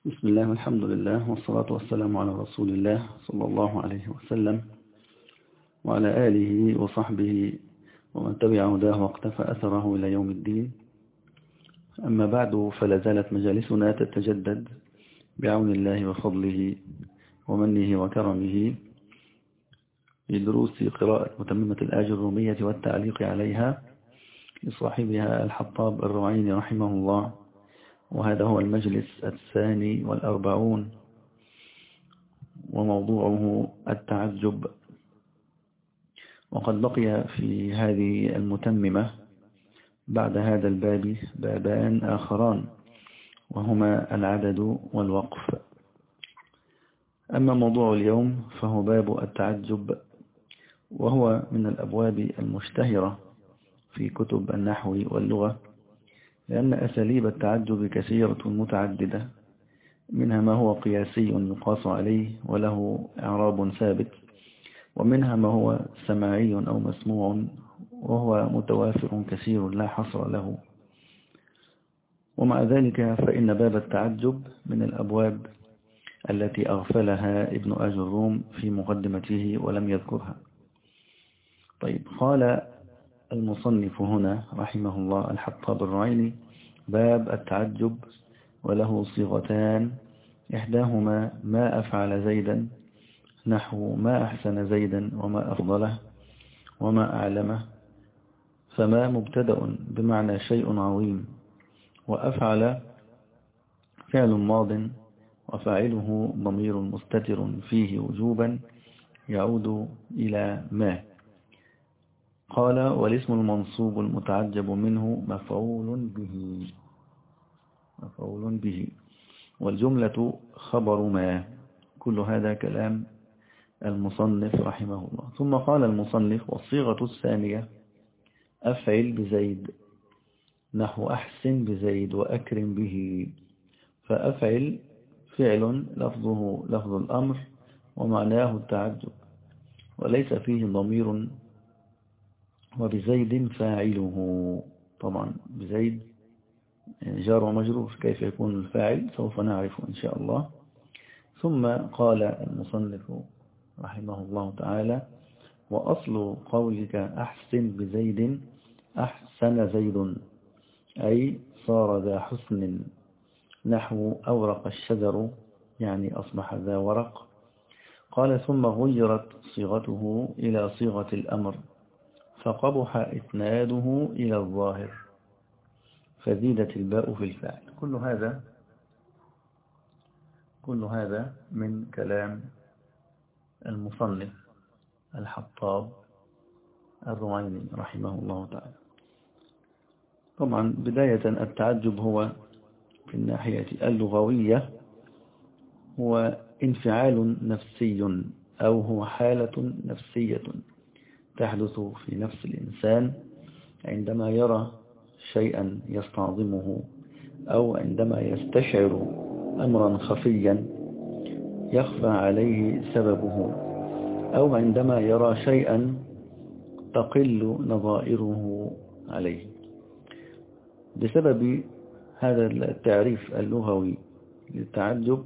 بسم الله والحمد لله والصلاة والسلام على رسول الله صلى الله عليه وسلم وعلى آله وصحبه ومن تبع هداه واقتفى أثره إلى يوم الدين. أما بعد، فلا زالت مجالسنا تتجدد بعون الله وفضله ومنه وكرمه لدروس قراءة متممة الآج الرومية والتعليق عليها لصاحبها الحطاب الرعيني رحمه الله. وهذا هو المجلس 42 وموضوعه التعجب. وقد بقي في هذه المتممة بعد هذا الباب بابان آخران، وهما العدد والوقف. أما موضوع اليوم فهو باب التعجب، وهو من الأبواب المشتهرة في كتب النحو واللغة، لأن أساليب التعجب كثيرة متعددة، منها ما هو قياسي يقاس عليه وله إعراب ثابت، ومنها ما هو سماعي أو مسموع وهو متوافر كثير لا حصر له. ومع ذلك فإن باب التعجب من الأبواب التي أغفلها ابن آج الروم في مقدمته ولم يذكرها. طيب، قال المصنف هنا رحمه الله الحطاب الرعيني: باب التعجب، وله صيغتان، إحداهما ما أفعل زيدا، نحو ما أحسن زيدا وما أفضله وما أعلمه. فما مبتدأ بمعنى شيء عظيم، وأفعل فعل ماض وفاعله ضمير مستتر فيه وجوبا يعود إلى ما. قال: والاسم المنصوب المتعجب منه مفعول به، والجملة خبر ما. كل هذا كلام المصنف رحمه الله. ثم قال المصنف: والصيغة الثانية أفعل بزيد، نحو أحسن بزيد وأكرم به. فأفعل فعل لفظه لفظ الأمر ومعناه التعجب، وليس فيه ضمير، وبزيد فاعله. طبعا بزيد جار ومجرور، كيف يكون الفاعل سوف نعرف إن شاء الله. ثم قال المصنف رحمه الله تعالى: وأصل قولك أحسن بزيد أحسن زيد، أي صار ذا حسن، نحو أورق الشجر، يعني أصبح ذا ورق. قال: ثم غيرت صيغته إلى صيغة الأمر، فقبح إسناده إلى الظاهر، فزيدت الباء في الفاعل. كل هذا من كلام المصنف الحطاب الرعيني رحمه الله تعالى. طبعا بداية التعجب هو في الناحية اللغوية هو انفعال نفسي، أو هو حالة نفسية تحدث في نفس الإنسان عندما يرى شيئا يستعظمه، أو عندما يستشعر أمرا خفيا يخفى عليه سببه، أو عندما يرى شيئا تقل نظائره عليه. بسبب هذا التعريف اللغوي للتعجب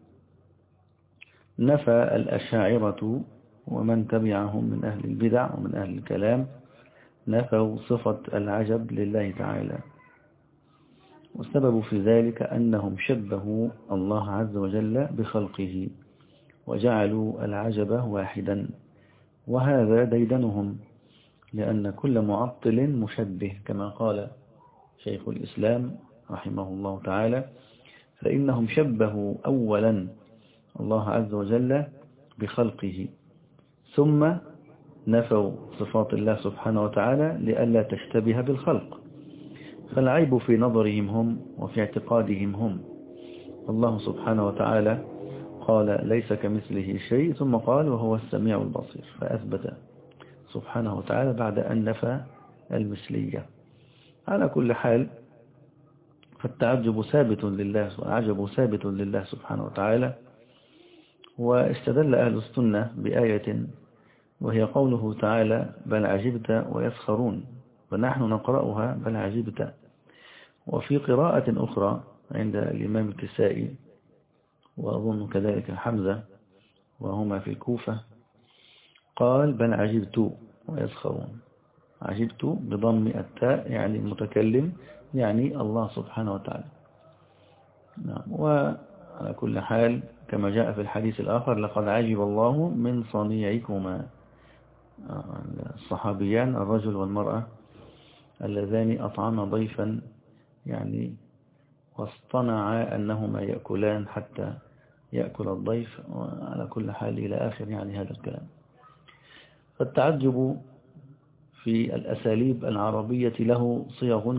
نفى الأشاعرة ومن تبعهم من أهل البدع ومن أهل الكلام، نفوا صفة العجب لله تعالى. والسبب في ذلك أنهم شبهوا الله عز وجل بخلقه وجعلوا العجب واحدا، وهذا ديدنهم، لأن كل معطل مشبه، كما قال شيخ الإسلام رحمه الله تعالى: فإنهم شبهوا أولا الله عز وجل بخلقه، ثم نفوا صفات الله سبحانه وتعالى لئلا تشتبه بالخلق. فالعيب في نظرهم هم وفي اعتقادهم هم. الله سبحانه وتعالى قال: ليس كمثله شيء، ثم قال: وهو السميع البصير، فأثبت سبحانه وتعالى بعد أن نفى المثلية. على كل حال، فالتعجب ثابت لله والعجب ثابت لله سبحانه وتعالى. واستدل أهل السنة بآية، وهي قوله تعالى: بل عجبت ويسخرون، ونحن نقرأها بل عجبت. وفي قراءة أخرى عند الإمام الكسائي: وأظن كذلك حمزة وهما في الكوفة، قال بل عجبت ويسخرون. عجبت بضم التاء يعني المتكلم، يعني الله سبحانه وتعالى. نعم. وعلى كل حال كما جاء في الحديث الآخر لقد عجب الله من صنيعكما، الصحابيان الرجل والمرأة اللذان أطعما ضيفا يعني واصطنعا أنهما يأكلان حتى يأكل الضيف، وعلى كل حال إلى آخر يعني هذا الكلام. فالتعجب في الأساليب العربية له صيغ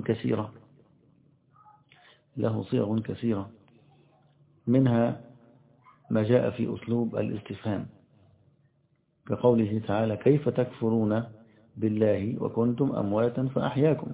كثيرة، منها ما جاء في أسلوب الاستفهام كقوله تعالى كيف تكفرون بالله وكنتم أمواتا فأحياكم.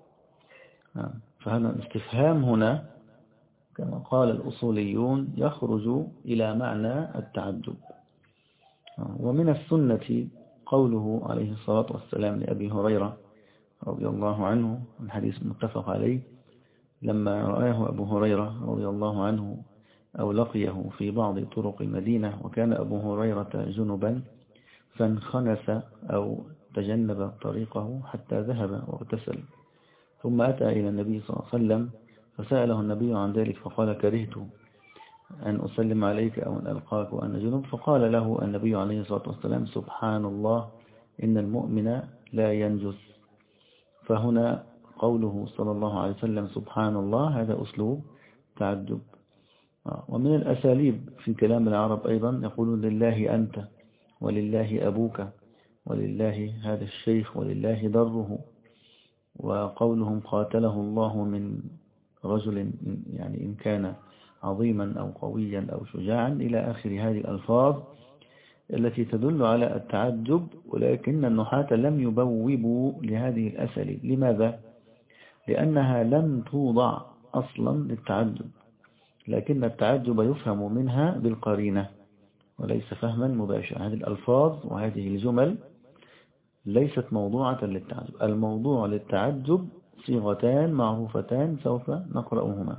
فهذا الاستفهام هنا كما قال الأصوليون يخرج إلى معنى التعجب. ومن السنة قوله عليه الصلاة والسلام لأبي هريرة رضي الله عنه، الحديث متفق عليه، لما رآه أبو هريرة رضي الله عنه أو لقيه في بعض طرق المدينة، وكان أبو هريرة جنبا فانخنس أو تجنب طريقه حتى ذهب واغتسل، ثم أتى إلى النبي صلى الله عليه وسلم فسأله النبي عن ذلك فقال كرهت أن أسلم عليك أو أن ألقاك وأنا جنب، فقال له النبي عليه الصلاة والسلام سبحان الله إن المؤمن لا ينجس. فهنا قوله صلى الله عليه وسلم سبحان الله هذا أسلوب تعجب. ومن الأساليب في كلام العرب أيضا يقولون لله أنت ولله أبوك ولله هذا الشيخ ولله ضره، وقولهم قاتله الله من رجل يعني إن كان عظيما أو قويا أو شجاعا إلى آخر هذه الألفاظ التي تدل على التعجب. ولكن النحاة لم يبوبوا لهذه الأساليب. لماذا؟ لأنها لم توضع أصلا للتعجب، لكن التعجب يفهم منها بالقرينة وليس فهما مباشرا. هذه الألفاظ وهذه الجمل ليست موضوعة للتعجب. الموضوع للتعجب صيغتان معروفتان سوف نقرأهما.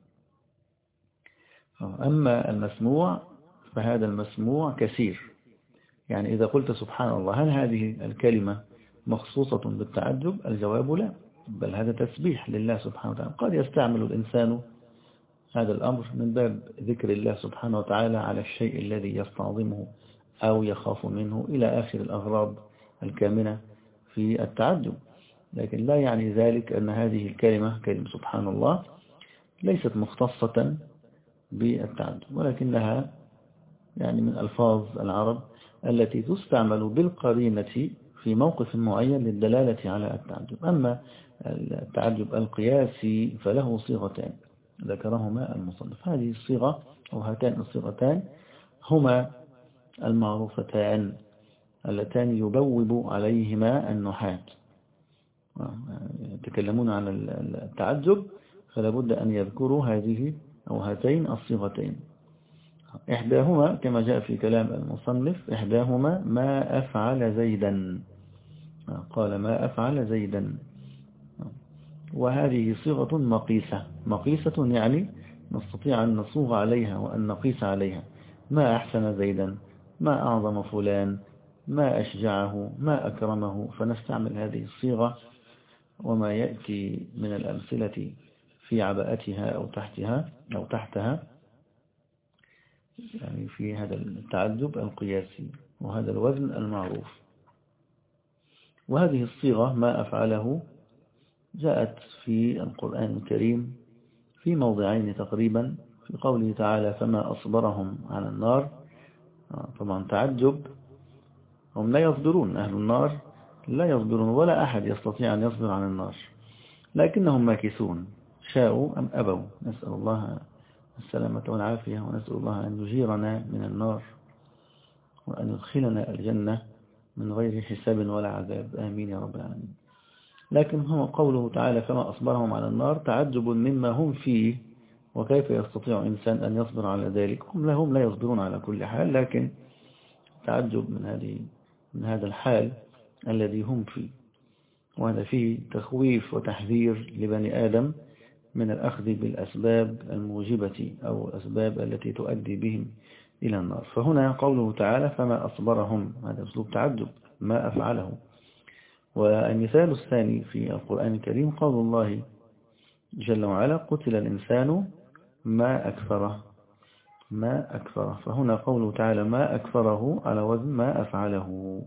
أما المسموع فهذا المسموع كثير. يعني إذا قلت سبحان الله هل هذه الكلمة مخصوصة بالتعجب؟ الجواب لا، بل هذا تسبيح لله سبحانه وتعالى. قد يستعمل الإنسان هذا الأمر من باب ذكر الله سبحانه وتعالى على الشيء الذي يستعظمه أو يخاف منه إلى آخر الأغراض الكامنة في التعجب، لكن لا يعني ذلك أن هذه الكلمة كلمة سبحان الله ليست مختصة بالتعجب، ولكنها يعني من ألفاظ العرب التي تستعمل بالقرينة في موقف معين للدلالة على التعجب. أما التعجب القياسي فله صيغتان ذكرهما المصنف. هذه الصيغة أو هاتان الصيغتان هما المعروفتان اللتان يبوب عليهما النحاة. يتكلمون عن التعجب فلا بد أن يذكروا هذه أو هاتين الصيغتين. إحداهما كما جاء في كلام المصنف إحداهما ما أفعل زيدا، قال ما أفعل زيدا، وهذه صيغة مقيسة يعني نستطيع أن نصوغ عليها وأن نقيس عليها. ما أحسن زيدا، ما أعظم فلان، ما أشجعه، ما أكرمه، فنستعمل هذه الصيغة وما يأتي من الأمثلة في عباءتها أو تحتها يعني في هذا التعجب القياسي وهذا الوزن المعروف. وهذه الصيغة ما أفعله جاءت في القرآن الكريم في موضعين تقريبا، في قوله تعالى فما أصبرهم على النار. طبعا تعجب، هم لا يصبرون، أهل النار لا يصبرون ولا أحد يستطيع أن يصبر عن النار، لكنهم ماكثون شاءوا أم أبوا. نسأل الله السلامة والعافية، ونسأل الله أن يجيرنا من النار وأن يدخلنا الجنة من غير حساب ولا عذاب، آمين يا رب العالمين. لكن هو قوله تعالى فما أصبرهم على النار تعجب مما هم فيه، وكيف يستطيع إنسان أن يصبر على ذلك؟ هم لا يصبرون على كل حال، لكن تعجب من هذا الحال الذي هم فيه. وهذا فيه تخويف وتحذير لبني آدم من الأخذ بالأسباب الموجبة أو الأسباب التي تؤدي بهم إلى النار. فهنا قوله تعالى فما أصبرهم، هذا أسلوب تعجب، ما أفعله. والمثال الثاني في القرآن الكريم قول الله جل وعلا قتل الإنسان ما أكفره، ما أكفره. فهنا قوله تعالى ما أكفره على وزن ما أفعله،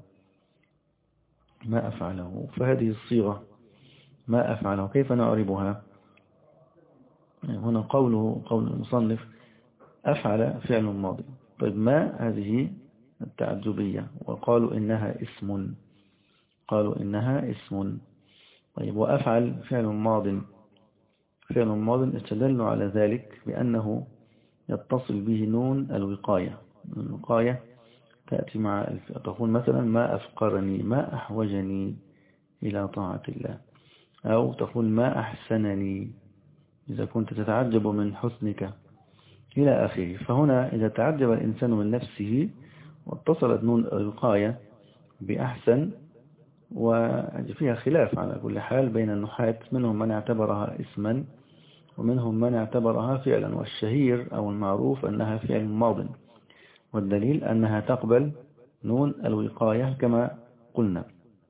ما أفعله. فهذه الصيغة ما أفعله كيف نعربها؟ هنا قول المصنف أفعل فعل ماضي. طيب ما هذه التعجبية، وقالوا إنها اسم، قالوا إنها اسم. طيب وأفعل فعل ماض، فعل ماض استدلوا على ذلك بأنه يتصل به نون الوقاية. الوقاية تأتي مع تقول مثلا ما أفقرني، ما أحوجني إلى طاعة الله، أو تقول ما أحسنني إذا كنت تتعجب من حسنك إلى آخره. فهنا إذا تعجب الإنسان من نفسه واتصلت نون الوقاية بأحسن، وفيها خلاف على كل حال بين النحاة، منهم من اعتبرها اسما ومنهم من اعتبرها فعلا، والشهير أو المعروف أنها فعل ماض، والدليل أنها تقبل نون الوقاية كما قلنا.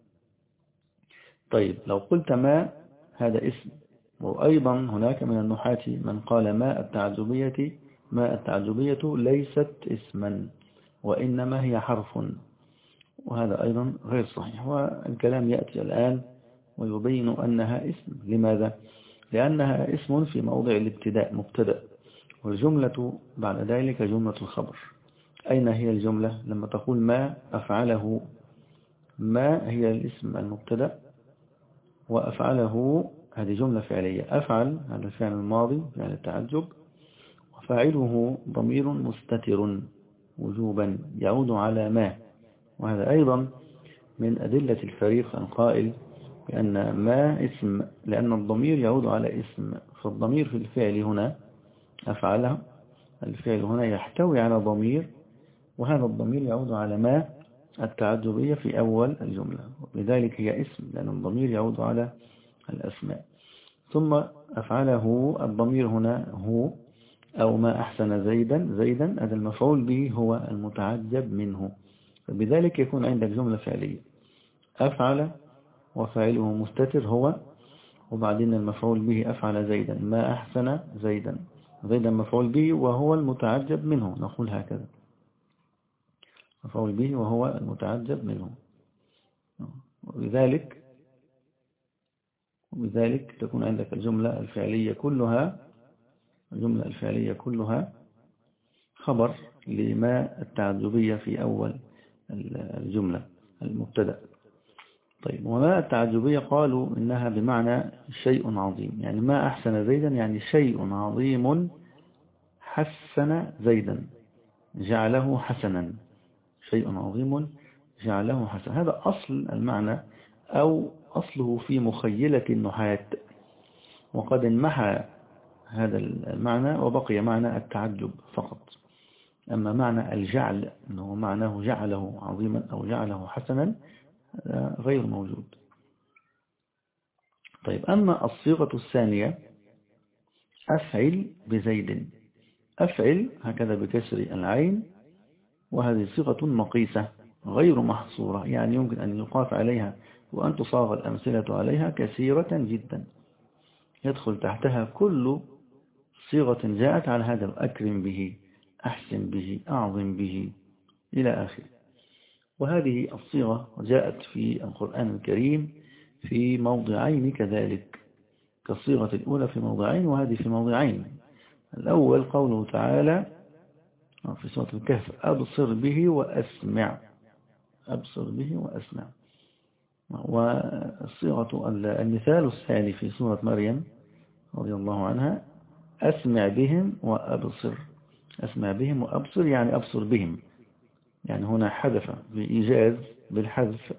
طيب لو قلت ما هذا اسم، وأيضا هناك من النحاة من قال ما التعجبية ليست اسما وإنما هي حرف، وهذا أيضا غير صحيح. والكلام يأتي الآن ويبين أنها اسم. لماذا؟ لأنها اسم في موضع الابتداء مبتدأ، والجملة بعد ذلك جملة الخبر. أين هي الجملة؟ لما تقول ما أفعله، ما هي الاسم المبتدأ، وأفعله هذه جملة فعلية. أفعل هذا الفعل الماضي فعل التعجب، وفاعله ضمير مستتر وجوبا يعود على ما. وهذا أيضا من أدلة الفريق القائل بأن ما اسم، لأن الضمير يعود على اسم، فالضمير في الفعل هنا أفعله، الفعل هنا يحتوي على ضمير، وهذا الضمير يعود على ما التعجبية في أول الجملة، لذلك هي اسم لأن الضمير يعود على الأسماء. ثم أفعله الضمير هنا هو، أو ما أحسن زيدا، زيدا هذا المفعول به هو المتعجب منه، فبذلك يكون عندك جملة فعلية أفعل وفاعله مستتر هو، وبعدين المفعول به أفعل زيدا، ما أحسن زيدا، زيدا مفعول به وهو المتعجب منه، نقول هكذا مفعول به وهو المتعجب منه. وبذلك تكون عندك الجملة الفعلية كلها خبر لما التعجبية في أول الجملة المبتدأ. طيب وما التعجبية قالوا إنها بمعنى شيء عظيم، يعني ما أحسن زيدا يعني شيء عظيم حسن زيدا جعله حسنا، شيء عظيم جعله حسنا. هذا أصل المعنى أو أصله في مخيلة النحاة، وقد انمحى هذا المعنى وبقي معنى التعجب فقط. أما معنى الجعل أنه معناه جعله عظيما أو جعله حسنا غير موجود. طيب أما الصيغة الثانية أفعل بزيد، أفعل هكذا بكسر العين، وهذه صيغة مقيسة غير محصورة، يعني يمكن أن يقاس عليها وأن تصاغ الأمثلة عليها كثيرة جدا، يدخل تحتها كل صيغة جاءت على هذا، أكرم به، أحسن به، أعظم به إلى آخره. وهذه الصيغة جاءت في القرآن الكريم في موضعين كذلك، كالصيغة الأولى في موضعين وهذه في موضعين. الأول قوله تعالى في سورة الكهف أبصر به وأسمع، أبصر به وأسمع. والصيغة المثال الثاني في سورة مريم رضي الله عنها أسمع بهم وأبصر، أسمع بهم وأبصر يعني أبصر بهم، يعني هنا حذف بإيجاز بالحذف،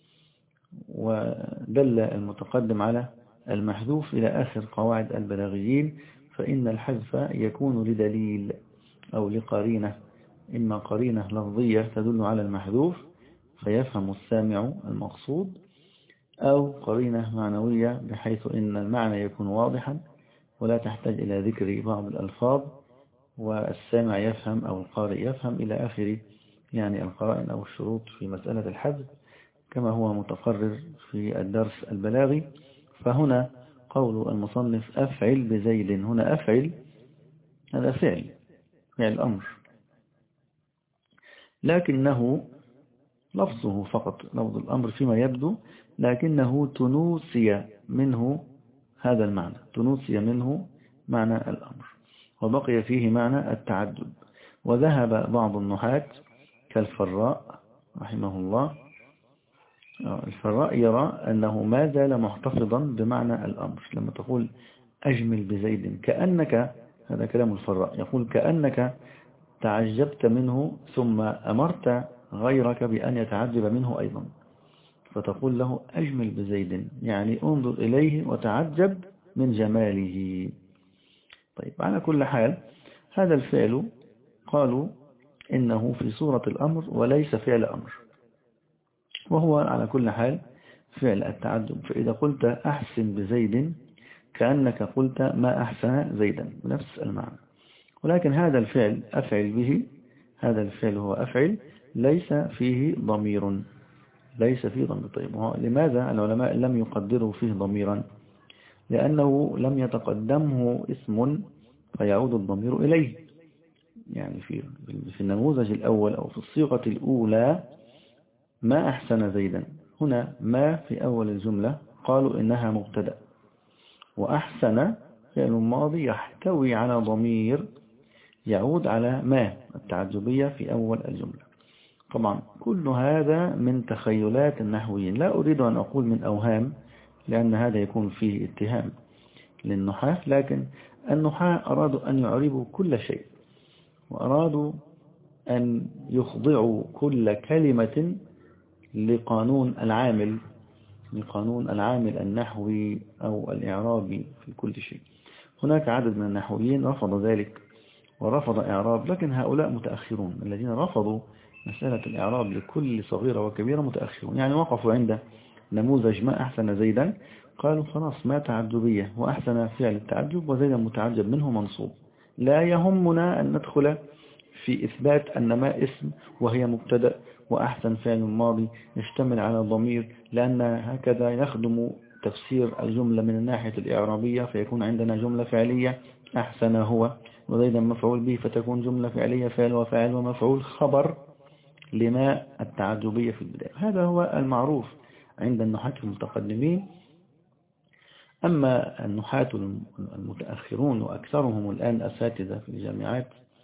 ودل المتقدم على المحذوف إلى آخر قواعد البلاغيين، فإن الحذف يكون لدليل أو لقرينة، إما قرينة لفظية تدل على المحذوف فيفهم السامع المقصود، أو قرينة معنوية بحيث إن المعنى يكون واضحا ولا تحتاج إلى ذكر بعض الألفاظ، والسامع يفهم أو القارئ يفهم إلى آخر يعني القرائن أو الشروط في مسألة الحذف كما هو متقرر في الدرس البلاغي. فهنا قول المصنف أفعل بزيد، هنا أفعل هذا فعل الأمر، لكنه لفظه فقط لفظ الأمر فيما يبدو، لكنه تنوسي منه هذا المعنى، تنوسي منه معنى الأمر، وبقي فيه معنى التعدد. وذهب بعض النحاة كالفراء رحمه الله، الفراء يرى أنه ما زال محتفظا بمعنى الأمر. لما تقول أجمل بزيد كأنك، هذا كلام الفراء، يقول كأنك تعجبت منه ثم أمرت غيرك بأن يتعجب منه أيضا، فتقول له أجمل بزيد، يعني انظر إليه وتعجب من جماله. طيب على كل حال هذا الفعل قالوا إنه في صورة الأمر وليس فعل أمر، وهو على كل حال فعل التعجب. فإذا قلت أحسن بزيد كأنك قلت ما أحسن زيدا بنفس المعنى. ولكن هذا الفعل أفعل به، هذا الفعل هو أفعل ليس فيه ضمير، ليس فيه ضمير. طيب لماذا العلماء لم يقدروا فيه ضميرا؟ لأنه لم يتقدمه اسم فيعود الضمير إليه. يعني في النموذج الأول أو في الصيغة الأولى ما أحسن زيدا، هنا ما في أول الجملة قالوا إنها مبتدأ، وأحسن فعل ماضي يحتوي على ضمير يعود على ما التعجبية في أول الجملة. طبعا كل هذا من تخيلات النحويين، لا أريد أن أقول من أوهام لأن هذا يكون فيه اتهام للنحاة، لكن النحاة أرادوا أن يعربوا كل شيء، وأرادوا أن يخضعوا كل كلمة لقانون العامل النحوي أو الإعرابي في كل شيء. هناك عدد من النحويين رفض ذلك ورفض إعراب، لكن هؤلاء متأخرون، الذين رفضوا مسألة الإعراب لكل صغيرة وكبيرة متأخرون. يعني وقفوا عند نموذج ما أحسن زيدا، قالوا خلاص ما تعجبية، وأحسن فعل التعجب وزيدا متعجب منه منصوب، لا يهمنا أن ندخل في إثبات أن ما اسم وهي مبتدأ، وأحسن فعل ماضي يشتمل على ضمير، لأن هكذا يخدم تفسير الجملة من الناحية الإعرابية، فيكون عندنا جملة فعلية أحسن هو وزيدا مفعول به، فتكون جملة فعلية فعل وفاعل ومفعول خبر لما التعجبية في البداية. هذا هو المعروف عند النحاة المتقدمين. أما النحاة المتأخرون وأكثرهم الآن أساتذة في الجامعات،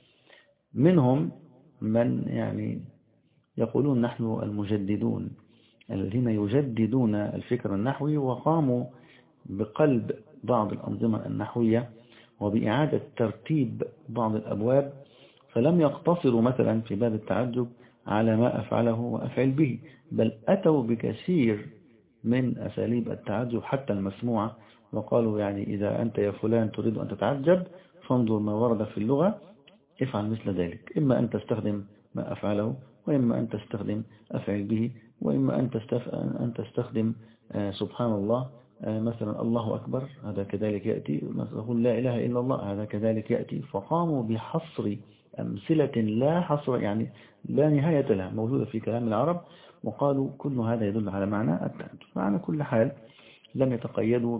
منهم من يعني يقولون نحن المجددون الذين يجددون الفكر النحوي، وقاموا بقلب بعض الأنظمة النحوية وبإعادة ترتيب بعض الأبواب، فلم يقتصروا مثلا في باب التعجب على ما أفعله وأفعل به، بل أتوا بكثير من أساليب التعجب حتى المسموعة، وقالوا يعني إذا أنت يا فلان تريد أن تتعجب فانظر ما ورد في اللغة افعل مثل ذلك، إما أن تستخدم ما أفعله، وإما أن تستخدم أفعل به، وإما أن تستخدم سبحان الله، مثلا الله أكبر هذا كذلك يأتي، مثلا لا إله إلا الله هذا كذلك يأتي. فقاموا بحصر أمثلة لا حصر، يعني لا نهاية لها، موجودة في كلام العرب، وقالوا كل هذا يدل على معنى التعجب. فعلى كل حال لم يتقيدوا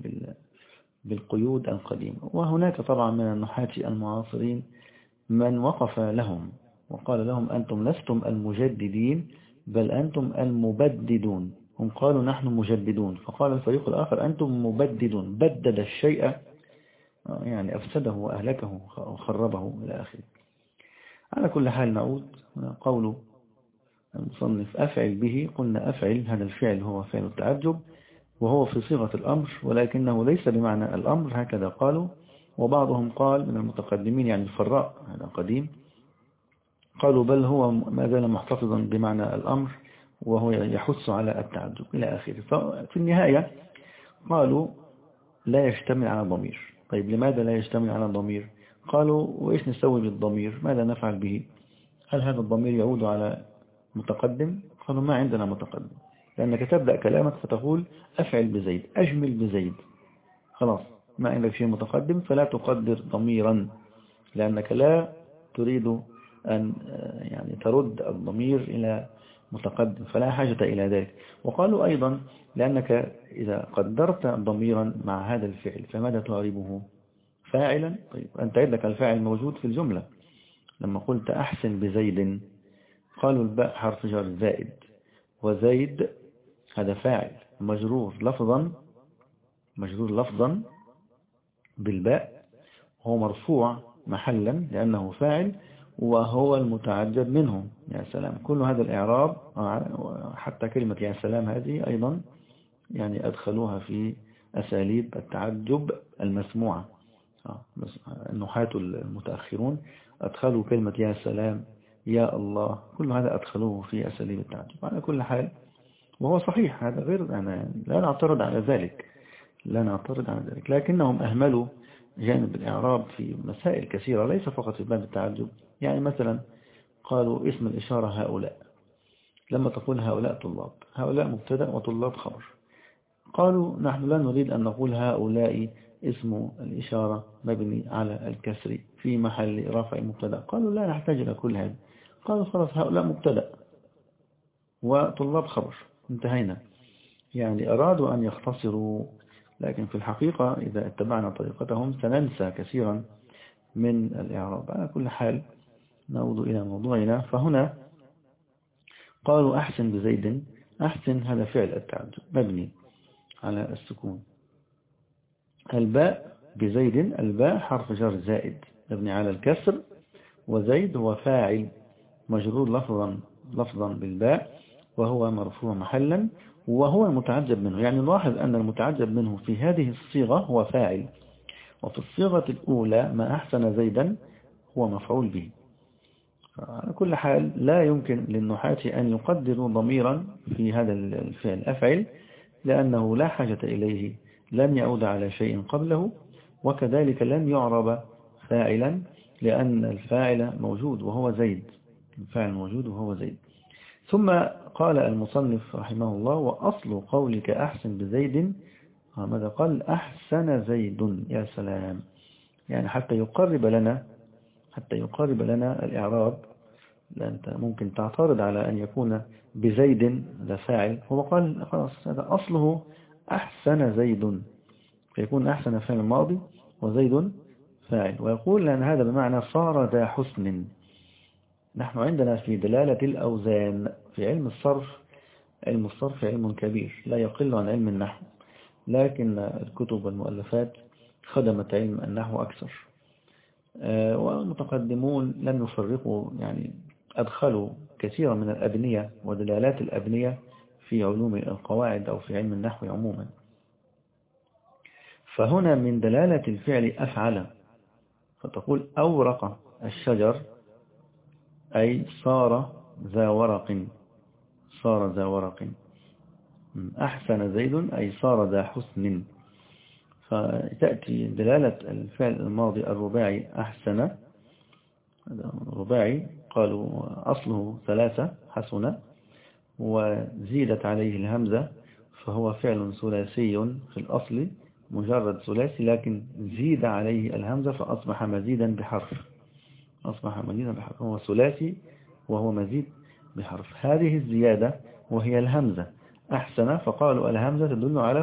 بالقيود القديمة. وهناك طبعا من النحاة المعاصرين من وقف لهم وقال لهم أنتم لستم المجددين بل أنتم المبددون. هم قالوا نحن مجددون، فقال الفريق الآخر أنتم مبددون، بدد الشيء يعني أفسده وأهلكه وخربه إلى آخره. على كل حال نعود قول المصنف أفعل به، قلنا أفعل هذا الفعل هو فعل التعجب، وهو في صيغة الأمر ولكنه ليس بمعنى الأمر، هكذا قالوا. وبعضهم قال من المتقدمين يعني الفراء هذا قديم، قالوا بل هو ما زال محتفظا بمعنى الأمر وهو يحث على التعجب إلى آخره. ففي النهاية قالوا لا يشتمل على ضمير. طيب لماذا لا يشتمل على ضمير؟ قالوا وإيش نسوي بالضمير؟ ماذا نفعل به؟ هل هذا الضمير يعود على متقدم؟ قالوا ما عندنا متقدم، لأنك تبدأ كلامك فتقول أفعل بزيد، أجمل بزيد، خلاص ما عندك شيء متقدم فلا تقدر ضميرا، لأنك لا تريد أن يعني ترد الضمير إلى متقدم، فلا حاجة إلى ذلك. وقالوا أيضا لأنك إذا قدرت ضميرا مع هذا الفعل فماذا تعربه؟ فاعلا. طيب أنت عندك الفاعل موجود في الجملة، لما قلت أحسن بزيد قالوا الباء حرف جر زائد، وزيد هذا فاعل مجرور لفظا بالباء، هو مرفوع محلا لأنه فاعل وهو المتعجب منه. يا سلام، كل هذا الإعراب حتى كلمة يا سلام هذه أيضا يعني أدخلوها في أساليب التعجب المسموعة. النحاة المتأخرون أدخلوا كلمة يا سلام يا الله، كل هذا أدخلوه في أساليب التعجب على كل حال، وهو صحيح، هذا غير، أنا لا نعترض على ذلك، لكنهم أهملوا جانب الإعراب في مسائل كثيرة ليس فقط في باب التعجب. يعني مثلا قالوا اسم الإشارة هؤلاء، لما تقول هؤلاء طلاب، هؤلاء مبتدأ وطلاب خبر، قالوا نحن لا نريد أن نقول هؤلاء اسم الإشارة مبني على الكسر في محل رفع مبتدأ، قالوا لا نحتاج إلى كل هذا، قالوا خلاص هؤلاء مبتدأ وطلاب خبر، انتهينا. يعني أرادوا أن يختصروا، لكن في الحقيقة إذا اتبعنا طريقتهم سننسى كثيرا من الإعراب. على كل حال نعود إلى موضوعنا. فهنا قالوا أحسن بزيد، أحسن هذا فعل التعجب مبني على السكون، الباء بزيد، الباء حرف جر زائد مبني على الكسر، وزيد هو فاعل مجرور لفظا بالباء وهو مرفوع محلا وهو المتعجب منه. يعني نلاحظ أن المتعجب منه في هذه الصيغة هو فاعل، وفي الصيغة الأولى ما أحسن زيدا هو مفعول به. على كل حال لا يمكن للنحاة أن يقدروا ضميرا في هذا الفعل أفعل، لأنه لا حاجة إليه، لن يعود على شيء قبله، وكذلك لن يعرب فاعلا لأن الفاعل موجود وهو زيد، الفاعل موجود وهو زيد. ثم قال المصنف رحمه الله وأصل قولك أحسن بزيد، ماذا قال؟ أحسن زيد. يا سلام، يعني حتى يقرب لنا الإعراب، لأن أنت ممكن تعترض على أن يكون بزيد ذا فاعل، هو قال خلاص هذا أصله أحسن زيد، فيكون أحسن فعل ماضي وزيد فاعل، ويقول لأن هذا بمعنى صار ذا حسن. نحن عندنا في دلالة الأوزان في علم الصرف، علم الصرف علم كبير لا يقل عن علم النحو، لكن الكتب والمؤلفات خدمت علم النحو أكثر، والمتقدمون لم يفرقوا، يعني أدخلوا كثيرا من الأبنية ودلالات الأبنية في علوم القواعد أو في علم النحو عموما. فهنا من دلالة الفعل أفعل، فتقول أورق الشجر أي صار ذا ورق، أحسن زيد أي صار ذا حسن. فتأتي دلالة الفعل الماضي الرباعي أحسن، رباعي قالوا أصله 3 حسن، وزيدت عليه الهمزة فهو فعل ثلاثي في الأصل مجرد ثلاثي، لكن زيد عليه الهمزة فأصبح مزيدا بحرف، هو ثلاثي وهو مزيد بحرف. هذه الزيادة وهي الهمزة أحسن، فقالوا الهمزة تدل على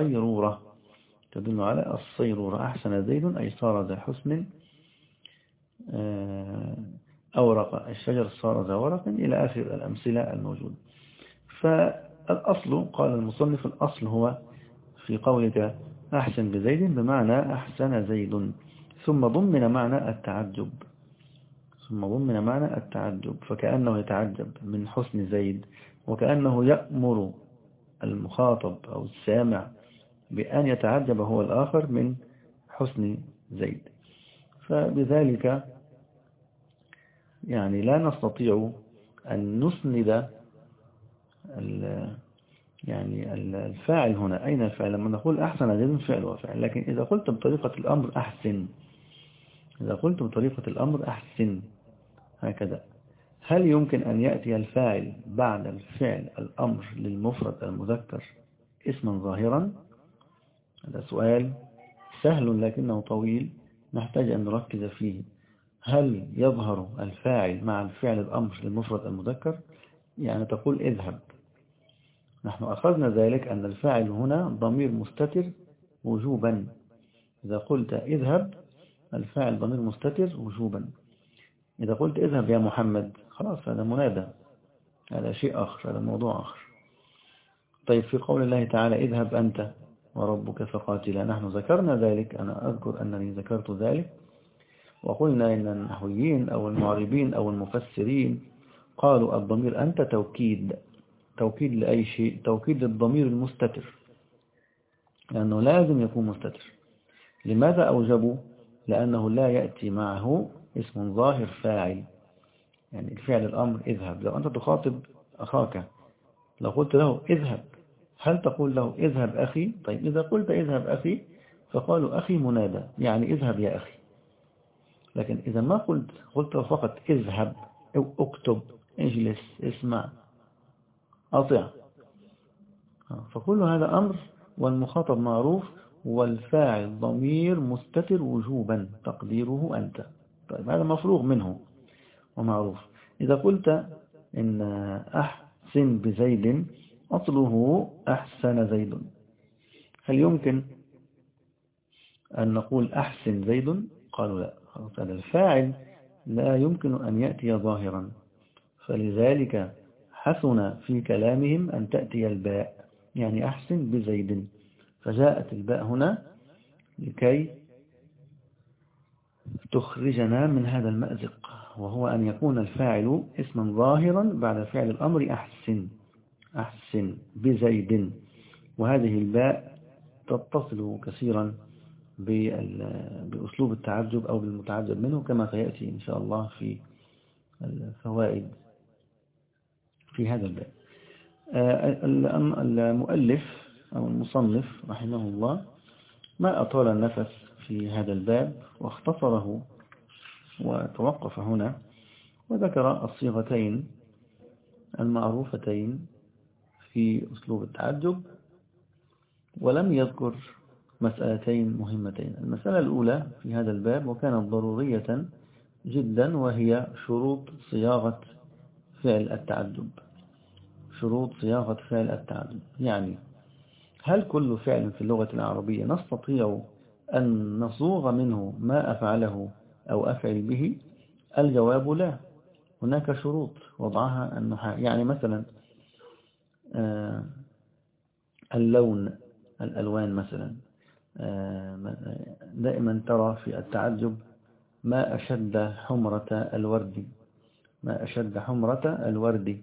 الصيرورة، أحسن زيد أي صار ذا حسن، أورق الشجر صار ذا ورق، إلى آخر الأمثلة الموجودة. فالأصل قال المصنف الأصل هو في قولك أحسن بزيد بمعنى أحسن زيد، ثم ضمن معنى التعجب، فكأنه يتعجب من حسن زيد، وكأنه يأمر المخاطب أو السامع بأن يتعجب هو الآخر من حسن زيد. فبذلك يعني لا نستطيع أن نسند يعني الفاعل هنا. أين الفاعل؟ لما نقول أحسن زيد فعل وفاعل، لكن إذا قلت بطريقة الأمر أحسن هكذا، هل يمكن أن يأتي الفاعل بعد الفعل الأمر للمفرد المذكر اسما ظاهرا؟ هذا سؤال سهل لكنه طويل نحتاج أن نركز فيه. هل يظهر الفاعل مع الفعل الأمر للمفرد المذكر؟ يعني تقول اذهب، نحن أخذنا ذلك أن الفاعل هنا ضمير مستتر وجوبا. إذا قلت اذهب الفاعل ضمير مستتر وجوبا. إذا قلت اذهب يا محمد خلاص هذا منادى، هذا شيء آخر، هذا موضوع آخر. طيب في قول الله تعالى اذهب أنت وربك فقاتلا، نحن ذكرنا ذلك، أنا أذكر أنني ذكرت ذلك، وقلنا إن النحويين أو المعربين أو المفسرين قالوا الضمير أنت توكيد. توكيد لأي شيء؟ توكيد للضمير المستتر، لأنه لازم يكون مستتر. لماذا أوجبوا؟ لأنه لا يأتي معه اسم ظاهر فاعل، يعني الفعل الأمر اذهب. لو أنت تخاطب أخاك لو قلت له اذهب، هل تقول له اذهب أخي؟ طيب إذا قلت اذهب أخي فقالوا أخي منادى، يعني اذهب يا أخي. لكن إذا ما قلت فقط اذهب أو اكتب اجلس اسمع أطع، فكل هذا أمر والمخاطب معروف والفاعل ضمير مستتر وجوبا تقديره أنت. طيب هذا مفروغ منه ومعروف. إذا قلت إن أحسن بزيد أصله أحسن زيد، هل يمكن أن نقول أحسن زيد؟ قالوا لا، هذا الفاعل لا يمكن أن يأتي ظاهرا، فلذلك حسن في كلامهم أن تأتي الباء، يعني أحسن بزيد، فجاءت الباء هنا لكي تخرجنا من هذا المأزق، وهو أن يكون الفاعل اسما ظاهرا بعد فعل الأمر أحسن بزيد، وهذه الباء تتصل كثيرا بأسلوب التعجب أو بالمتعجب منه، كما سيأتي إن شاء الله في الفوائد في هذا الباب. المؤلف أو المصنف رحمه الله ما أطال النفس في هذا الباب واختصره وتوقف هنا، وذكر الصيغتين المعروفتين في أسلوب التعجب، ولم يذكر مسألتين مهمتين. المسألة الأولى في هذا الباب وكانت ضرورية جدا، وهي شروط صياغة فعل التعجب. شروط صياغة فعل التعجب، يعني هل كل فعل في اللغة العربية نستطيع أن نصوغ منه ما أفعله أو أفعل به؟ الجواب لا، هناك شروط وضعها النحاة. يعني مثلا اللون، الألوان مثلا، دائما ترى في التعجب ما أشد حمرة الورد، ما أشد حمرة الورد.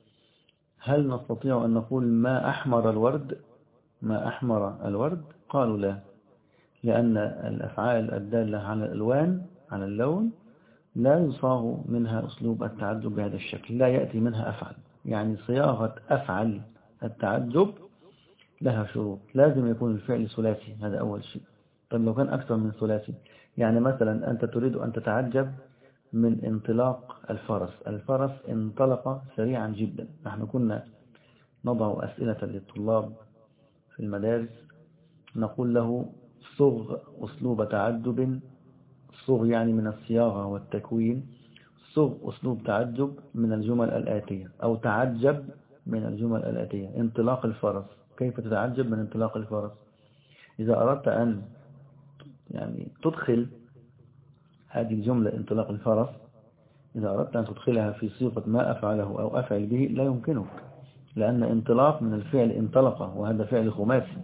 هل نستطيع أن نقول ما أحمر الورد؟ ما أحمر الورد؟ قالوا لا، لأن الأفعال الدالة على الألوان على اللون لا يصاغ منها أسلوب التعجب بهذا الشكل، لا يأتي منها أفعل. يعني صياغة أفعل التعجب لها شروط، لازم يكون الفعل ثلاثي، هذا أول شيء. طيب لو كان أكثر من ثلاثي، يعني مثلا أنت تريد أن تتعجب من انطلاق الفرس انطلق سريعا جدا. نحن كنا نضع أسئلة للطلاب في المدارس نقول له صغ أسلوب تعجب، صغ يعني من الصياغة والتكوين، صغ أسلوب تعجب من الجمل الآتية، أو تعجب من الجمل الآتية. انطلاق الفرس، كيف تتعجب من انطلاق الفرس؟ إذا أردت أن يعني تدخل هذه الجملة انطلاق الفرس، إذا أردت أن تدخلها في صيغة ما أفعله أو أفعل به لا يمكنك، لأن انطلاق من الفعل انطلق، وهذا فعل خماسي،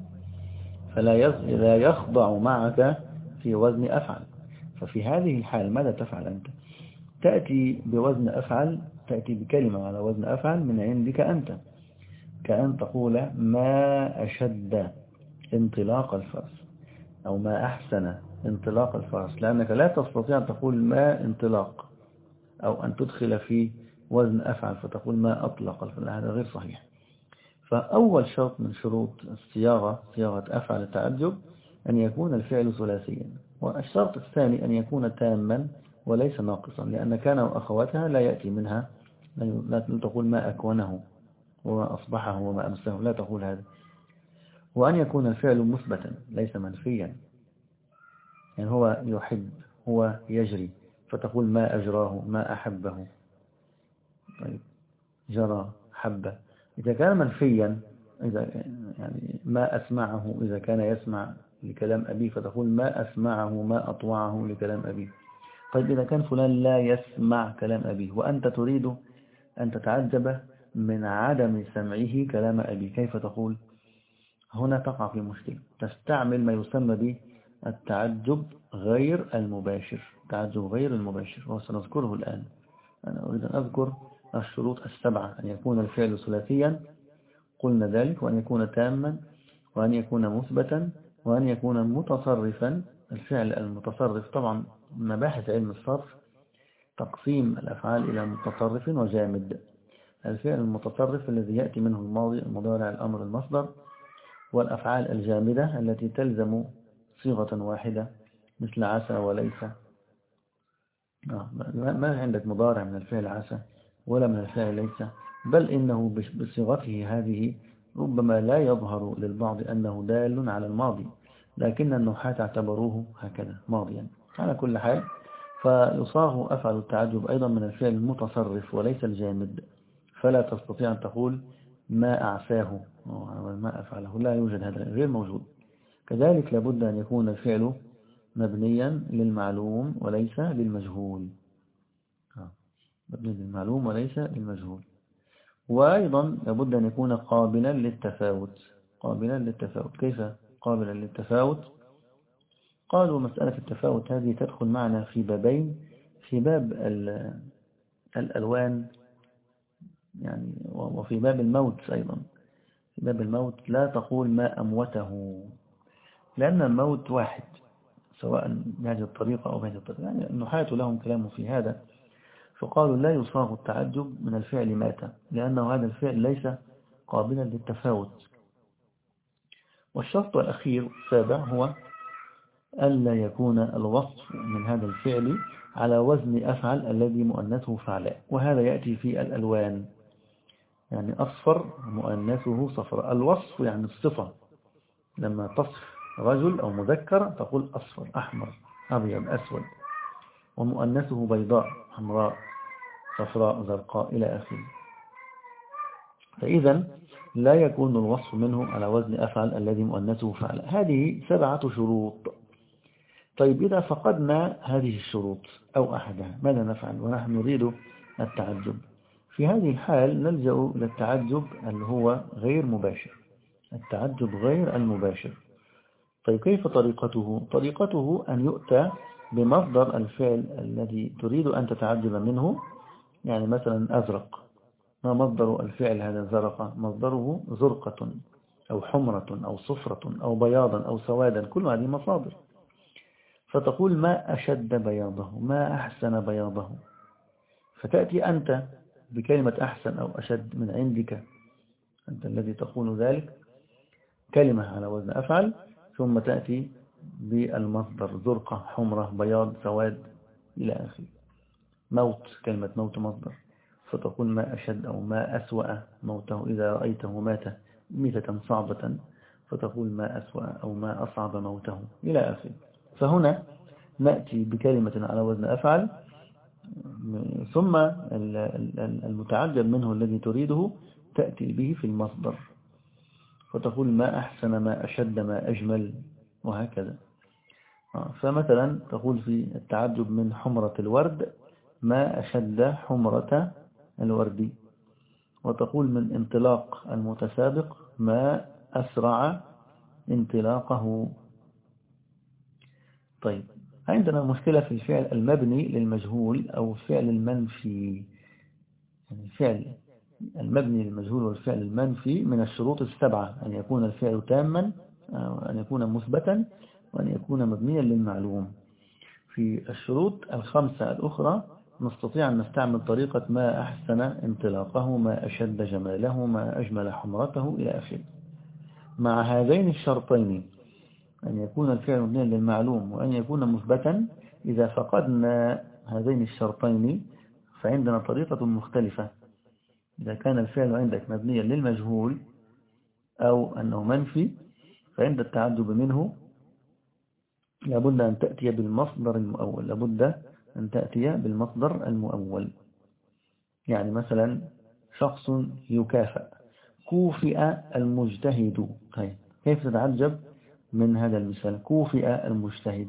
فلا يخضع معك في وزن أفعل. ففي هذه الحال ماذا تفعل أنت؟ تأتي بوزن أفعل، تأتي بكلمة على وزن أفعل من عندك أنت، كأن تقول ما أشد انطلاق الفرس، أو ما أحسن انطلاق الفرس، لأنك لا تستطيع أن تقول ما انطلاق أو أن تدخل في وزن أفعل فتقول ما أطلق الفعل، هذا غير صحيح. فأول شرط من شروط الصياغة، صياغة أفعل التعجب، أن يكون الفعل ثلاثيا. والشرط الثاني أن يكون تاما وليس ناقصا، لأن كان وأخواتها لا يأتي منها، لا تقول ما أكونه وما أصبحه وما أمسه، لا تقول هذا. وأن يكون الفعل مثبتا ليس منفيا، يعني هو يحب، هو يجري، فتقول ما أجراه، ما أحبه. طيب جرى، حب. إذا كان منفيا، إذا يعني ما أسمعه، إذا كان يسمع لكلام أبيه فتقول ما أسمعه، ما أطوعه لكلام أبيه. طيب إذا كان فلان لا يسمع كلام أبيه وأنت تريد أن تتعجب من عدم سمعه كلام أبيه، كيف تقول؟ هنا تقع في مشكلة، تستعمل ما يسمى به التعجب غير المباشر. تعجب غير المباشر وسنذكره الآن. أنا أريد أن أذكر الشروط السبعة: أن يكون الفعل ثلاثيا، قلنا ذلك، وأن يكون تاما، وأن يكون مثبتا، وأن يكون متصرفا. الفعل المتصرف طبعا مباحث علم الصرف تقسيم الأفعال إلى متصرف وجامد. الفعل المتصرف الذي يأتي منه الماضي، المضارع، الأمر، المصدر، والأفعال الجامدة التي تلزم صيغة واحدة مثل عسى وليس. ما عندك مضارع من الفعل عسى ولا من الفعل ليس، بل إنه بصيغته هذه ربما لا يظهر للبعض أنه دال على الماضي، لكن النحاة اعتبروه هكذا ماضيا. على كل حال، فيصاغ أفعل التعجب أيضا من الفعل المتصرف وليس الجامد، فلا تستطيع أن تقول ما أعساه ما أفعله، لا يوجد، هذا غير موجود. كذلك لابد أن يكون الفعل مبنيا للمعلوم وليس للمجهول. مبني للمعلوم وليس للمجهول. وأيضا لابد أن يكون قابلا للتفاوت. قابلا للتفاوت، كيف قابلا للتفاوت؟ قالوا مسألة التفاوت هذه تدخل معنا في بابين: في باب الألوان يعني، وفي باب الموت أيضا. في باب الموت لا تقول ما أموته، لأن الموت واحد سواء بهذه الطريقة أو بهذه الطريقة. يعني النحاة لهم كلام في هذا، فقالوا لا يصاغ التعجب من الفعل مات، لأنه هذا الفعل ليس قابلا للتفاوت. والشرط الأخير السابع هو ألا يكون الوصف من هذا الفعل على وزن أفعل الذي مؤنثه فعلاء، وهذا يأتي في الألوان. يعني أصفر مؤنثه صفراء، الوصف يعني الصفة. لما تصف رجل أو مذكر تقول أصفر، أحمر، أبيض، أسود. ومؤنثه بيضاء، حمراء، صفراء، زرقاء، إلى آخره. فإذا لا يكون الوصف منه على وزن أفعل الذي مؤنثه فعل. هذه 7 شروط. طيب إذا فقدنا هذه الشروط أو أحدها ماذا نفعل ونحن نريد التعجب؟ في هذه الحال نلجأ للتعجب اللي هو غير مباشر، التعجب غير المباشر. طيب كيف طريقته؟ طريقته أن يؤتى بمصدر الفعل الذي تريد أن تتعجب منه. يعني مثلا أزرق، ما مصدر الفعل هذا زرق؟ مصدره زرقة أو حمرة أو صفرة أو بياضا أو سوادا، كل هذه مصادر. فتقول ما أشد بياضه، ما أحسن بياضه. فتأتي أنت بكلمة أحسن أو أشد من عندك، أنت الذي تقول ذلك، كلمة على وزن أفعل، ثم تأتي بالمصدر زرقة، حمرة، بياض، سواد، إلى آخره. موت، كلمة موت مصدر، فتقول ما أشد أو ما أسوأ موته، إذا رأيته مات ميتة صعبة فتقول ما أسوأ أو ما أصعب موته، إلى آخره. فهنا نأتي بكلمة على وزن أفعل، ثم المتعجب منه الذي تريده تأتي به في المصدر، فتقول ما أحسن، ما أشد، ما أجمل، وهكذا. فمثلا تقول في التعجب من حمرة الورد ما أشد حمرة الورد، وتقول من انطلاق المتسابق ما أسرع انطلاقه. طيب عندنا مشكلة في الفعل المبني للمجهول أو الفعل المنفي. يعني الفعل المبني للمجهول والفعل المنفي من الشروط 7: أن يكون الفعل تاما، أن يكون مثبتا، وأن يكون مبنيا للمعلوم. في الشروط 5 الأخرى نستطيع أن نستعمل طريقة ما أحسن انطلاقه، ما أشد جماله، ما أجمل حمرته، إلى آخره. مع هذين الشرطين، أن يكون الفعل مبنيا للمعلوم وأن يكون مثبتا، إذا فقدنا هذين الشرطين فعندنا طريقة مختلفة. إذا كان الفعل عندك مبنيا للمجهول أو أنه منفي، فعند التعجب منه لابد أن تأتي بالمصدر المؤول، لابد أن تأتي بالمصدر المؤول. يعني مثلا شخص يكافأ، كوفئ المجتهد. طيب كيف تتعجب من هذا المثال؟ كوفئ المجتهد.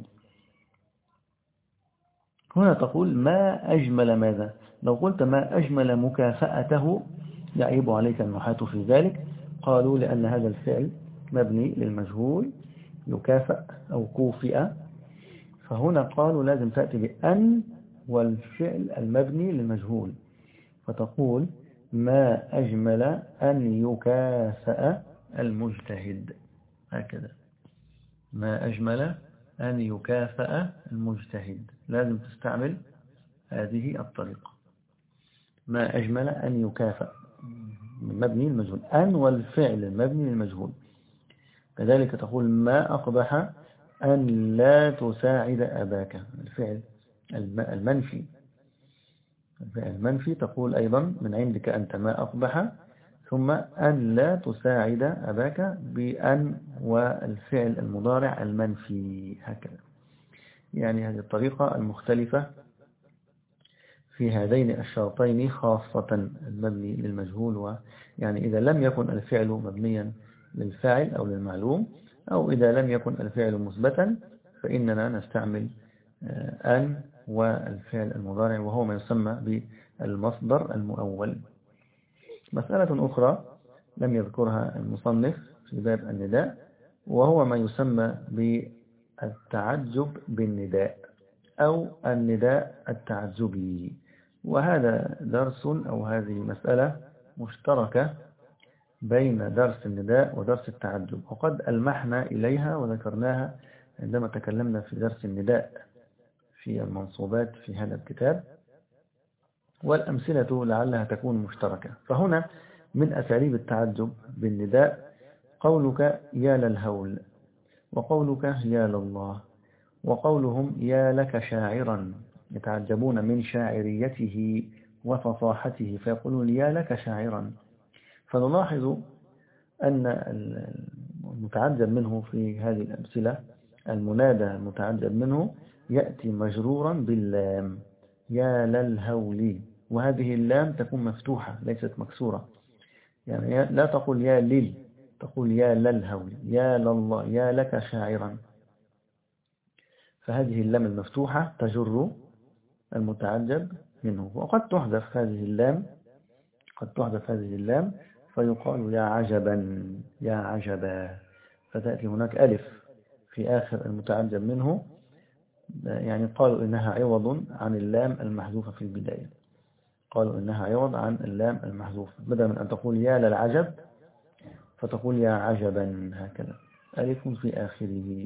هنا تقول ما أجمل ماذا؟ لو قلت ما أجمل مكافأته يعيب عليك النحاة في ذلك. قالوا لأن هذا الفعل مبني للمجهول، يكافأ أو كوفئ، فهنا قالوا لازم تأتي بأن والفعل المبني للمجهول، فتقول ما أجمل أن يكافأ المجتهد. هكذا، ما أجمل أن يكافأ المجتهد، لازم تستعمل هذه الطريقة. ما أجمل أن يكافأ مبني للمجهول، أن والفعل المبني للمجهول. كذلك تقول ما أقبح أن لا تساعد أباك، الفعل المنفي. الفعل المنفي تقول أيضا من عندك أنت ما أقبح، ثم أن لا تساعد أباك بأن والفعل المضارع المنفي. هكذا، يعني هذه الطريقة المختلفة في هذين الشرطين، خاصة المبني للمجهول. يعني إذا لم يكن الفعل مبنيا للفاعل أو للمعلوم، أو إذا لم يكن الفعل مثبتا، فإننا نستعمل أن والفعل المضارع، وهو ما يسمى بالمصدر المؤول. مسألة أخرى لم يذكرها المصنف في باب النداء، وهو ما يسمى بالتعجب بالنداء أو النداء التعجبي. وهذا درس أو هذه مسألة مشتركة بين درس النداء ودرس التعجب، وقد ألمحنا إليها وذكرناها عندما تكلمنا في درس النداء في المنصوبات في هذا الكتاب، والأمثلة لعلها تكون مشتركة. فهنا من أساليب التعجب بالنداء قولك يا للهول، وقولك يا لله، وقولهم يا لك شاعرا، يتعجبون من شاعريته وفصاحته فيقولون يا لك شاعرا. فنلاحظ أن المتعجب منه في هذه الأمثلة، المنادى المتعجب منه يأتي مجرورا باللام، يا للهول، وهذه اللام تكون مفتوحة ليست مكسورة. يعني لا تقول يا لل، تقول يا للهول، يا لله، يا لك شاعرا. فهذه اللام المفتوحة تجر المتعجب منه. وقد تحذف هذه اللام، قد تحذف هذه اللام فيقال يا عجبا، يا عجبا، فتأتي هناك ألف في آخر المتعجب منه، يعني قالوا إنها عوض عن اللام المحذوفة في البداية، قالوا إنها عوض عن اللام المحذوفة، بدلا من أن تقول يا للعجب فتقول يا عجبا، هكذا ألف في آخره.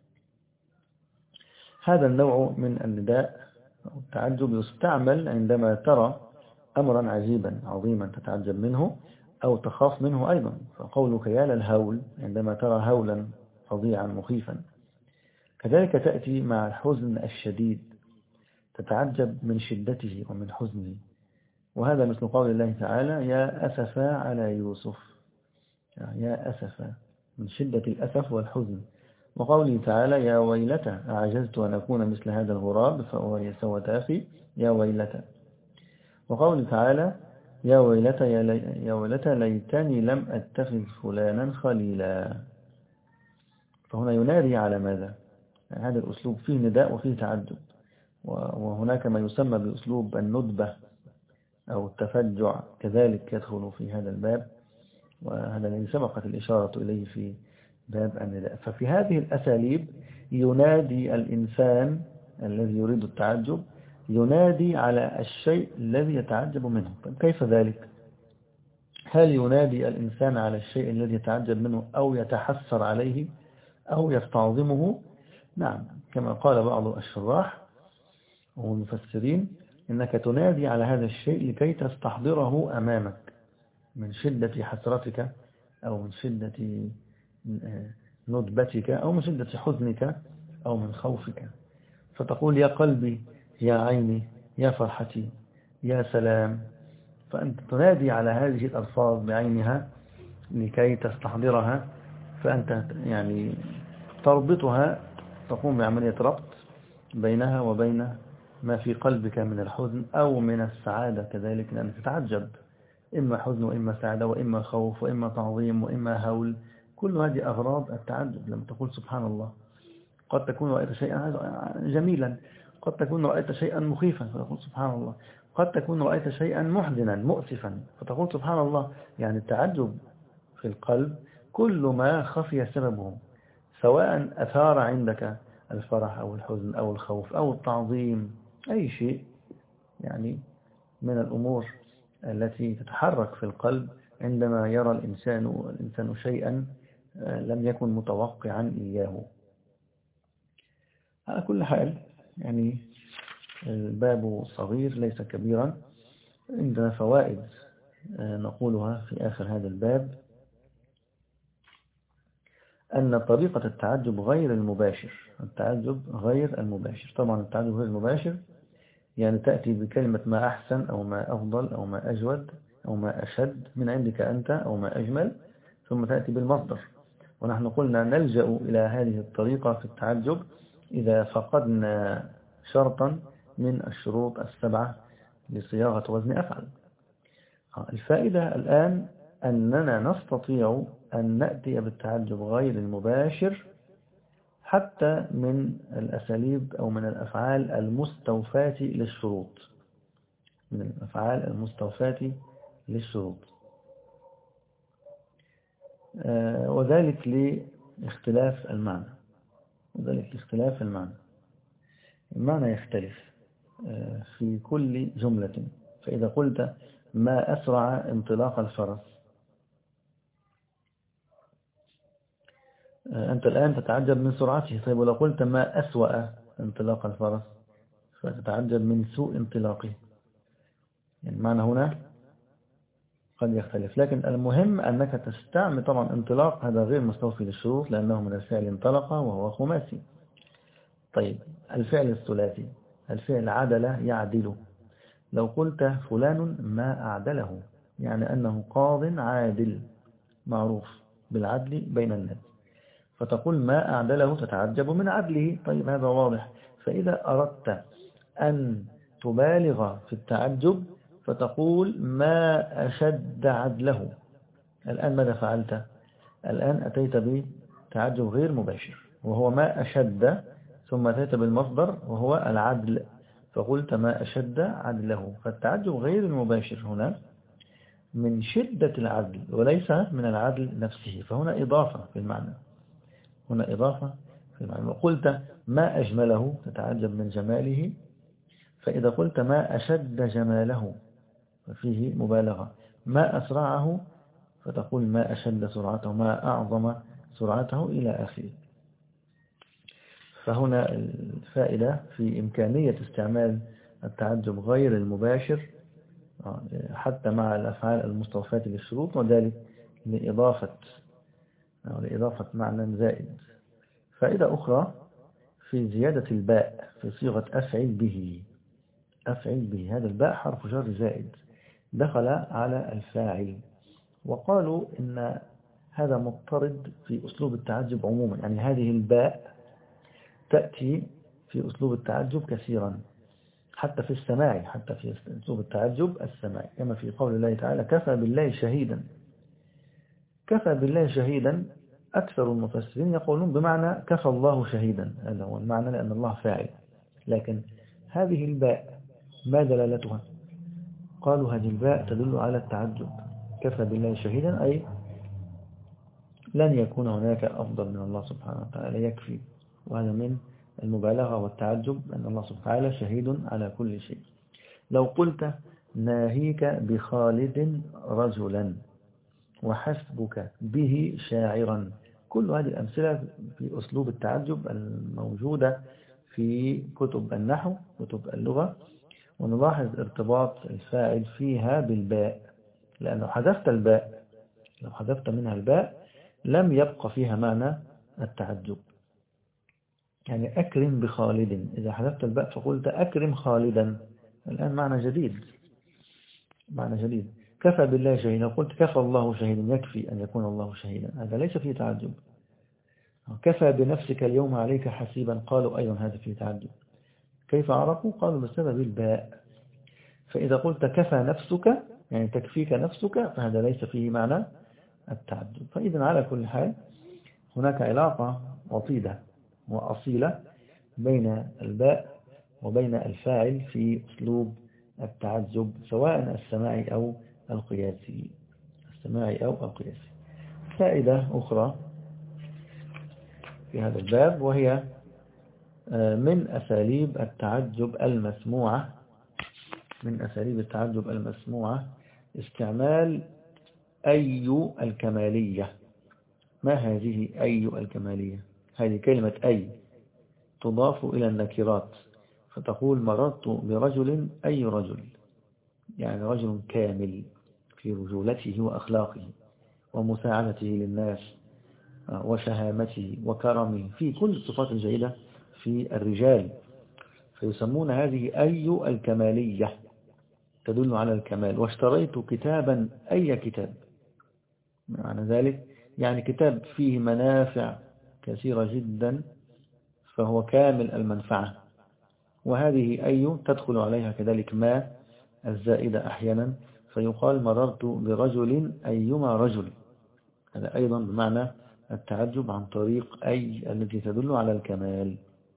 هذا النوع من النداء أو التعجب يستعمل عندما ترى أمرا عجيبا عظيما تتعجب منه أو تخاف منه أيضا، فقولك يا للهول عندما ترى هولا فظيعا مخيفا. كذلك تأتي مع الحزن الشديد، تتعجب من شدته ومن حزنه، وهذا مثل قول الله تعالى يا أسفا على يوسف، يا أسفا من شدة الأسف والحزن. وقوله تعالى يا ويلتى أعجزت أن أكون مثل هذا الغراب فأواري سوء أخي، يا ويلتى. وقوله تعالى يا ويلتى ليتني لم أتخذ فلانا خليلا. فهنا ينادي على ماذا؟ يعني هذا الأسلوب فيه نداء وفيه تعجب. وهناك ما يسمى بأسلوب الندبة أو التفجع كذلك يدخل في هذا الباب، وهذا الذي سبقت الإشارة إليه في باب النداء. ففي هذه الأساليب ينادي الإنسان الذي يريد التعجب، ينادي على الشيء الذي يتعجب منه. كيف ذلك؟ هل ينادي الإنسان على الشيء الذي يتعجب منه أو يتحسر عليه أو يستعظمه؟ نعم، كما قال بعض الشراح والمفسرين إنك تنادي على هذا الشيء لكي تستحضره أمامك من شدة حسرتك أو من شدة ندبتك أو من شدة حزنك أو من خوفك، فتقول يا قلبي، يا عيني، يا فرحتي، يا سلام. فأنت تنادي على هذه الألفاظ بعينها لكي تستحضرها، فأنت يعني تربطها تقوم بعملية ربط بينها وبين ما في قلبك من الحزن أو من السعادة كذلك، لأنك تتعجب، إما حزن وإما سعادة وإما خوف وإما تعظيم وإما هول. كل هذه أغراض التعجب. لما تقول سبحان الله، قد تكون رأيت شيئا جميلا، قد تكون رأيت شيئا مخيفا فتقول سبحان الله، قد تكون رأيت شيئا محزنا مؤسفا فتقول سبحان الله. يعني التعجب في القلب كل ما خفي سببه، سواء أثار عندك الفرح أو الحزن أو الخوف أو التعظيم، أي شيء يعني من الأمور التي تتحرك في القلب عندما يرى الإنسان شيئا لم يكن متوقعا إياه. على كل حال يعني الباب صغير ليس كبيرا. عندنا فوائد نقولها في آخر هذا الباب، أن طريقة التعجب غير المباشر. التعجب غير المباشر، طبعا التعجب غير المباشر يعني تأتي بكلمة ما أحسن أو ما أفضل أو ما أجود أو ما أشد من عندك أنت أو ما أجمل، ثم تأتي بالمصدر. ونحن قلنا نلجأ إلى هذه الطريقة في التعجب إذا فقدنا شرطا من الشروط السبعة لصياغة وزن أفعل. الفائدة الآن أننا نستطيع أن نأتي بالتعجب غير المباشر حتى من الأساليب أو من الأفعال المستوفاة للشروط، من الأفعال المستوفاة للشروط، وذلك لاختلاف المعنى. المعنى يختلف في كل جملة. فإذا قلت ما أسرع انطلاق الفرس، أنت الآن تتعجب من سرعته. طيب ولو قلت ما أسوأ انطلاق الفرس فتتعجب من سوء انطلاقه. يعني المعنى هنا قد يختلف، لكن المهم أنك تستعمل. طبعا انطلاق هذا غير مستوفي للشروط لأنه من الفعل انطلق وهو خماسي. طيب الفعل الثلاثي، الفعل عدل يعدل. لو قلت فلان ما أعدله يعني أنه قاض عادل معروف بالعدل بين الناس، فتقول ما أعدله تتعجب من عدله. طيب هذا واضح. فإذا أردت أن تبالغ في التعجب فتقول ما أشد عدله. الآن ماذا فعلت؟ الآن أتيت بتعجب غير مباشر وهو ما أشد، ثم أتيت بالمصدر وهو العدل فقلت ما أشد عدله. فالتعجب غير المباشر هنا من شدة العدل وليس من العدل نفسه، فهنا إضافة في المعنى. وقلت ما أجمله تتعجب من جماله، فإذا قلت ما أشد جماله ففيه مبالغة. ما أسرعه فتقول ما أشد سرعته، ما أعظم سرعته إلى آخره. فهنا الفائدة في إمكانية استعمال التعجب غير المباشر حتى مع الأفعال المستوفاة للشروط، وذلك لإضافة معنى زائد. فائدة أخرى في زيادة الباء في صيغة أفعل به. هذا الباء حرف جر زائد دخل على الفاعل، وقالوا إن هذا مضطرد في أسلوب التعجب عموما. يعني هذه الباء تأتي في أسلوب التعجب كثيرا، حتى في السماع، حتى في أسلوب التعجب السماعي، كما في قول الله تعالى كفى بالله شهيدا. كفى بالله شهيدا أكثر المفسرين يقولون بمعنى كفى الله شهيدا، هذا هو المعنى لأن الله فاعل. لكن هذه الباء ما دلالتها؟ قالوا هذه الباء تدل على التعجب. كفى بالله شهيدا أي لن يكون هناك أفضل من الله سبحانه وتعالى، يكفي. وهذا من المبالغة والتعجب أن الله سبحانه وتعالى شهيد على كل شيء. لو قلت ناهيك بخالد رجلا وحسبك به شاعرا، كل هذه الأمثلة في أسلوب التعجب الموجودة في كتب النحو، كتب اللغة. ونلاحظ ارتباط الفاعل فيها بالباء، لأنه حذفت الباء، لو حذفت منها الباء لم يبقى فيها معنى التعجب. يعني أكرم بخالد، إذا حذفت الباء فقلت أكرم خالدا، الآن معنى جديد. كفى بالله شهيدا، قلت كفى الله شهيدا، يكفي أن يكون الله شهيدا، هذا ليس فيه تعجب. كفى بنفسك اليوم عليك حسيبا، قالوا أيضا هذا فيه تعدد. كيف عرفوا؟ قالوا بسبب الباء. فإذا قلت كفى نفسك يعني تكفيك نفسك، فهذا ليس فيه معنى التعدد. فإذا على كل حال هناك علاقة وطيدة وأصيلة بين الباء وبين الفاعل في أسلوب التعجب، سواء السماعي أو القياسي. فائدة أخرى في هذا الباب، وهي من أساليب التعجب المسموعة استعمال أي الكمالية. ما هذه أي الكمالية؟ هذه كلمة أي تضاف إلى النكرات، فتقول مررت برجل، أي رجل، يعني رجل كامل في رجولته وأخلاقه ومساعدته للناس وشهامته وكرمه، في كل الصفات الجيدة في الرجال، فيسمون هذه أي الكمالية تدل على الكمال. واشتريت كتابا، أي كتاب، معنى ذلك يعني كتاب فيه منافع كثيرة جدا فهو كامل المنفعة. وهذه أي تدخل عليها كذلك ما الزائدة أحيانا، فيقال مررت برجل أيما رجل، هذا أيضا بمعنى التعجب عن طريق أي التي تدل على الكمال.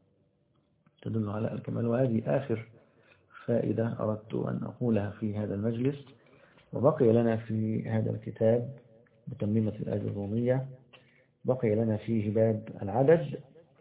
وهذه آخر فائدة أردت أن أقولها في هذا المجلس. وبقي لنا في هذا الكتاب بتميمة الآجرومية بقي لنا فيه باب العدد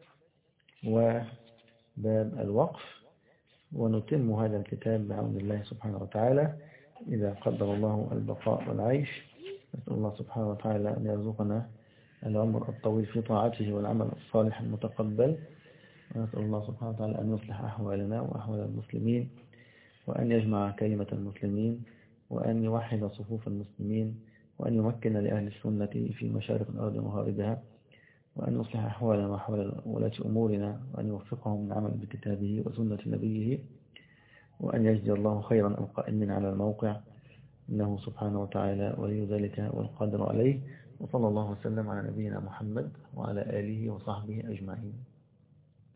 وباب الوقف، ونتم هذا الكتاب بعون الله سبحانه وتعالى إذا قدر الله البقاء والعيش. نسأل الله سبحانه وتعالى أن يرزقنا العمر الطويل في طاعته والعمل الصالح المتقبل. ونسأل الله سبحانه وتعالى أن يصلح أحوالنا وأحوال المسلمين، وأن يجمع كلمة المسلمين، وأن يوحد صفوف المسلمين، وأن يمكن لأهل السنة في مشارق الأرض ومغاربها، وأن يصلح أحوالنا وأحوال ولاة أمورنا، وأن يوفقهم للعمل بكتابه وسنة نبيه، وأن يجزي الله خيرا القائمين على الموقع، إنه سبحانه وتعالى ولي ذلك والقادر عليه. وصلى الله وسلم على نبينا محمد وعلى آله وصحبه أجمعين.